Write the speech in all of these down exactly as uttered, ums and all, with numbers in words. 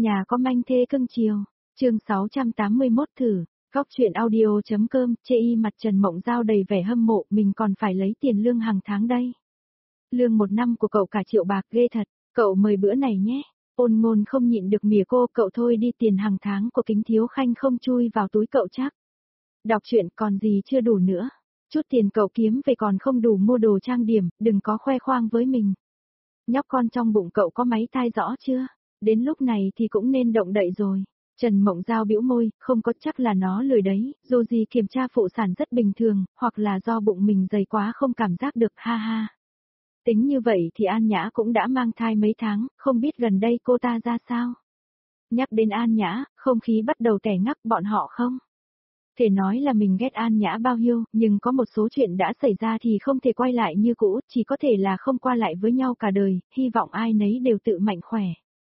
Nhà có manh thê cưng chiều, chương sáu trăm tám mươi mốt thử, góc chuyện audio.com, chê y mặt Trần Mộng Giao đầy vẻ hâm mộ, mình còn phải lấy tiền lương hàng tháng đây. Lương một năm của cậu cả triệu bạc ghê thật, cậu mời bữa này nhé. Ôn Ngôn không nhịn được mỉa cô, cậu thôi đi, tiền hàng tháng của Kính Thiếu Khanh không chui vào túi cậu chắc. Đọc truyện còn gì chưa đủ nữa. Chút tiền cậu kiếm về còn không đủ mua đồ trang điểm, đừng có khoe khoang với mình. Nhóc con trong bụng cậu có máy thai rõ chưa? Đến lúc này thì cũng nên động đậy rồi. Trần Mộng Giao bĩu môi, không có, chắc là nó lười đấy, dù gì kiểm tra phụ sản rất bình thường, hoặc là do bụng mình dày quá không cảm giác được, ha ha. Tính như vậy thì An Nhã cũng đã mang thai mấy tháng, không biết gần đây cô ta ra sao. Nhắc đến An Nhã, không khí bắt đầu tẻ ngắc, bọn họ không thể nói là mình ghét An Nhã bao nhiêu, nhưng có một số chuyện đã xảy ra thì không thể quay lại như cũ, chỉ có thể là không qua lại với nhau cả đời, hy vọng ai nấy đều tự mạnh khỏe.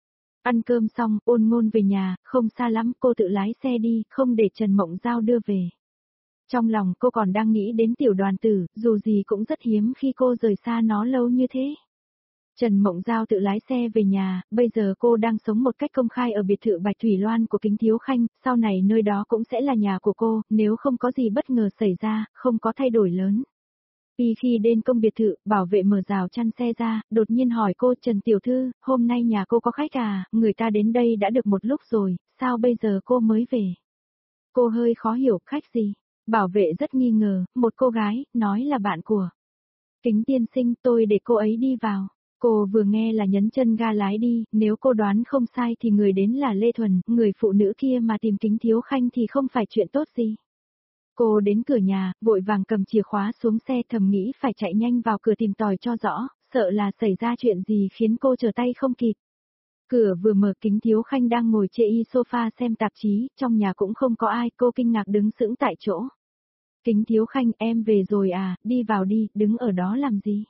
Ăn cơm xong, Ôn Ngôn về nhà, không xa lắm, cô tự lái xe đi, không để Trần Mộng Giao đưa về. Trong lòng cô còn đang nghĩ đến tiểu Đoàn Tử, dù gì cũng rất hiếm khi cô rời xa nó lâu như thế. Trần Mộng Giao tự lái xe về nhà, bây giờ cô đang sống một cách công khai ở biệt thự Bạch Thủy Loan của Kính Thiếu Khanh, sau này nơi đó cũng sẽ là nhà của cô, nếu không có gì bất ngờ xảy ra, không có thay đổi lớn. Vì khi đến công biệt thự, bảo vệ mở rào chắn xe ra, đột nhiên hỏi cô, Trần Tiểu Thư, hôm nay nhà cô có khách à, người ta đến đây đã được một lúc rồi, sao bây giờ cô mới về? Cô hơi khó hiểu, khách gì? Bảo vệ rất nghi ngờ, một cô gái, nói là bạn của Kính tiên sinh, tôi để cô ấy đi vào. Cô vừa nghe là nhấn chân ga lái đi, nếu cô đoán không sai thì người đến là Lê Thuần, người phụ nữ kia mà tìm Kính Thiếu Khanh thì không phải chuyện tốt gì. Cô đến cửa nhà, vội vàng cầm chìa khóa xuống xe, thầm nghĩ phải chạy nhanh vào cửa tìm tòi cho rõ, sợ là xảy ra chuyện gì khiến cô trở tay không kịp. Cửa vừa mở, Kính Thiếu Khanh đang ngồi chê y sofa xem tạp chí, trong nhà cũng không có ai, cô kinh ngạc đứng sững tại chỗ. Kính Thiếu Khanh, em về rồi à, đi vào đi, đứng ở đó làm gì?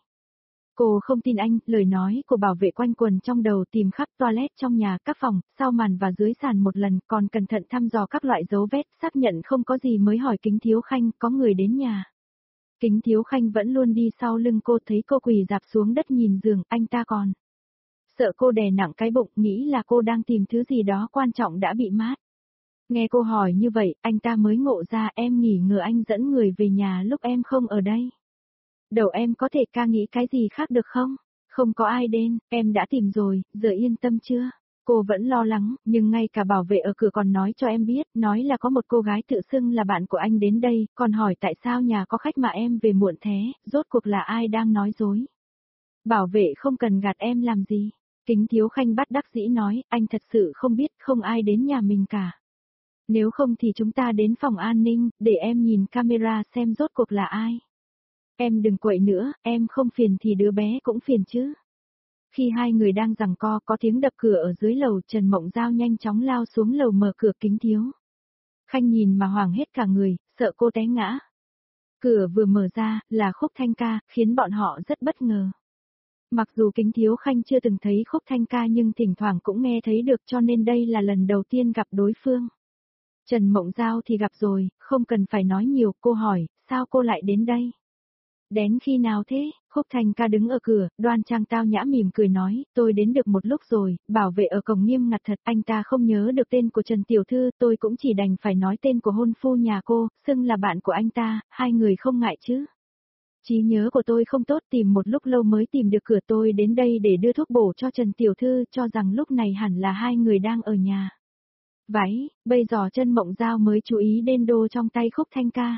Cô không tin anh, lời nói của bảo vệ quanh quần trong đầu, tìm khắp toilet trong nhà, các phòng, sau màn và dưới sàn một lần, còn cẩn thận thăm dò các loại dấu vết, xác nhận không có gì mới hỏi Kính Thiếu Khanh, có người đến nhà. Kính Thiếu Khanh vẫn luôn đi sau lưng cô, thấy cô quỳ rạp xuống đất nhìn giường, anh ta còn sợ cô đè nặng cái bụng, nghĩ là cô đang tìm thứ gì đó quan trọng đã bị mát. Nghe cô hỏi như vậy, anh ta mới ngộ ra, em nghỉ ngờ anh dẫn người về nhà lúc em không ở đây. Đầu em có thể ca nghĩ cái gì khác được không? Không có ai đến, em đã tìm rồi, giờ yên tâm chưa? Cô vẫn lo lắng, nhưng ngay cả bảo vệ ở cửa còn nói cho em biết, nói là có một cô gái tự xưng là bạn của anh đến đây, còn hỏi tại sao nhà có khách mà em về muộn thế, rốt cuộc là ai đang nói dối. Bảo vệ không cần gạt em làm gì. Kính Thiếu Khanh bất đắc dĩ nói, anh thật sự không biết, không ai đến nhà mình cả. Nếu không thì chúng ta đến phòng an ninh, để em nhìn camera xem rốt cuộc là ai. Em đừng quậy nữa, em không phiền thì đứa bé cũng phiền chứ. Khi hai người đang giằng co, có tiếng đập cửa ở dưới lầu, Trần Mộng Giao nhanh chóng lao xuống lầu mở cửa. Kính Thiếu Khanh nhìn mà hoảng hết cả người, sợ cô té ngã. Cửa vừa mở ra, là Khúc Thanh Ca, khiến bọn họ rất bất ngờ. Mặc dù Kính Thiếu Khanh chưa từng thấy Khúc Thanh Ca nhưng thỉnh thoảng cũng nghe thấy được, cho nên đây là lần đầu tiên gặp đối phương. Trần Mộng Giao thì gặp rồi, không cần phải nói nhiều, cô hỏi, sao cô lại đến đây? Đến khi nào thế? Khúc Thanh Ca đứng ở cửa, đoan trang tao nhã mỉm cười nói, tôi đến được một lúc rồi, bảo vệ ở cổng nghiêm ngặt thật, anh ta không nhớ được tên của Trần Tiểu Thư, tôi cũng chỉ đành phải nói tên của hôn phu nhà cô, xưng là bạn của anh ta, hai người không ngại chứ. Trí nhớ của tôi không tốt, tìm một lúc lâu mới tìm được cửa, tôi đến đây để đưa thuốc bổ cho Trần Tiểu Thư, cho rằng lúc này hẳn là hai người đang ở nhà. Váy, bây giờ Trần Mộng Giao mới chú ý đến đồ trong tay Khúc Thanh Ca.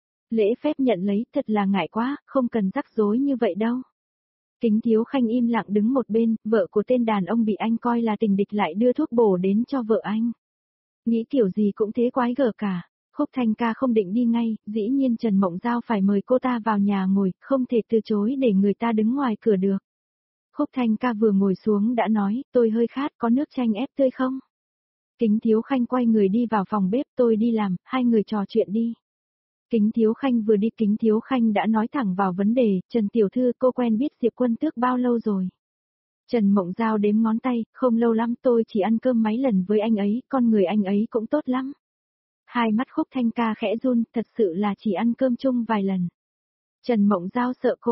Lễ phép nhận lấy, thật là ngại quá, không cần rắc rối như vậy đâu. Kính Thiếu Khanh im lặng đứng một bên, vợ của tên đàn ông bị anh coi là tình địch lại đưa thuốc bổ đến cho vợ anh. Nghĩ kiểu gì cũng thế quái gở cả. Khúc Thanh Ca không định đi ngay, dĩ nhiên Trần Mộng Giao phải mời cô ta vào nhà ngồi, không thể từ chối để người ta đứng ngoài cửa được. Khúc Thanh Ca vừa ngồi xuống đã nói, tôi hơi khát, có nước chanh ép tươi không? Kính Thiếu Khanh quay người đi vào phòng bếp, tôi đi làm, hai người trò chuyện đi. Kính Thiếu Khanh vừa đi, Kính Thiếu Khanh đã nói thẳng vào vấn đề, Trần Tiểu Thư, cô quen biết Diệp Quân Tước bao lâu rồi? Trần Mộng Giao đếm ngón tay, không lâu lắm, tôi chỉ ăn cơm mấy lần với anh ấy, con người anh ấy cũng tốt lắm. Hai mắt Khúc Thanh Ca khẽ run, thật sự là chỉ ăn cơm chung vài lần. Trần Mộng Giao sợ cô,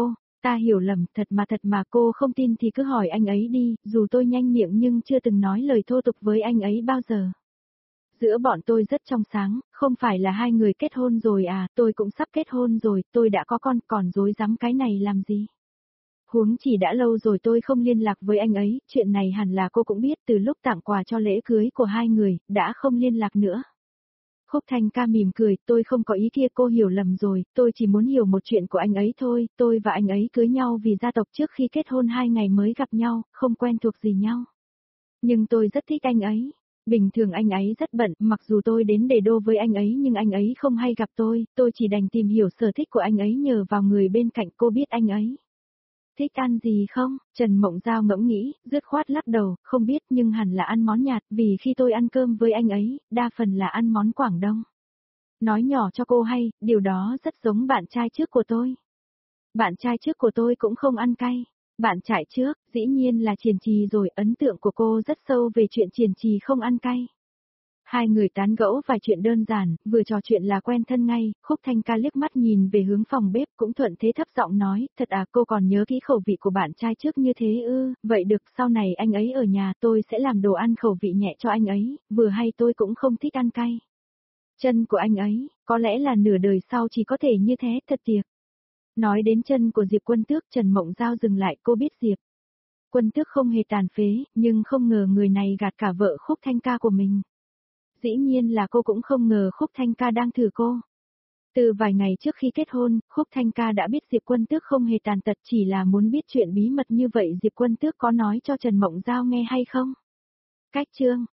Ta hiểu lầm, thật mà thật mà cô không tin thì cứ hỏi anh ấy đi, dù tôi nhanh miệng nhưng chưa từng nói lời thô tục với anh ấy bao giờ. Giữa bọn tôi rất trong sáng, không phải là hai người kết hôn rồi à, tôi cũng sắp kết hôn rồi, tôi đã có con, còn dối dám cái này làm gì. Huống chỉ đã lâu rồi tôi không liên lạc với anh ấy, chuyện này hẳn là cô cũng biết từ lúc tặng quà cho lễ cưới của hai người, đã không liên lạc nữa. Khúc Thanh Ca mỉm cười, tôi không có ý kia, cô hiểu lầm rồi, tôi chỉ muốn hiểu một chuyện của anh ấy thôi, tôi và anh ấy cưới nhau vì gia tộc trước khi kết hôn hai ngày mới gặp nhau, không quen thuộc gì nhau. Nhưng tôi rất thích anh ấy. Bình thường anh ấy rất bận, mặc dù tôi đến để đô với anh ấy nhưng anh ấy không hay gặp tôi, tôi chỉ đành tìm hiểu sở thích của anh ấy nhờ vào người bên cạnh. Cô biết anh ấy thích ăn gì không? Trần Mộng Giao ngẫm nghĩ, dứt khoát lắc đầu, không biết nhưng hẳn là ăn món nhạt, vì khi tôi ăn cơm với anh ấy, đa phần là ăn món Quảng Đông. Nói nhỏ cho cô hay, điều đó rất giống bạn trai trước của tôi. Bạn trai trước của tôi cũng không ăn cay. Bạn trai trước, dĩ nhiên là Triền Trì rồi, ấn tượng của cô rất sâu về chuyện Triền Trì không ăn cay. Hai người tán gẫu vài chuyện đơn giản, vừa trò chuyện là quen thân ngay. Khúc Thanh Ca liếc mắt nhìn về hướng phòng bếp, cũng thuận thế thấp giọng nói, thật à, cô còn nhớ kỹ khẩu vị của bạn trai trước như thế ư? Vậy được, sau này anh ấy ở nhà tôi sẽ làm đồ ăn khẩu vị nhẹ cho anh ấy, vừa hay tôi cũng không thích ăn cay. Chân của anh ấy, có lẽ là nửa đời sau chỉ có thể như thế, thật tiệc. Nói đến chân của Diệp Quân Tước, Trần Mộng Giao dừng lại, cô biết Diệp Quân Tước không hề tàn phế, nhưng không ngờ người này gạt cả vợ Khúc Thanh Ca của mình. Dĩ nhiên là cô cũng không ngờ Khúc Thanh Ca đang thử cô. Từ vài ngày trước khi kết hôn, Khúc Thanh Ca đã biết Diệp Quân Tước không hề tàn tật, chỉ là muốn biết chuyện bí mật như vậy Diệp Quân Tước có nói cho Trần Mộng Giao nghe hay không. Cách chương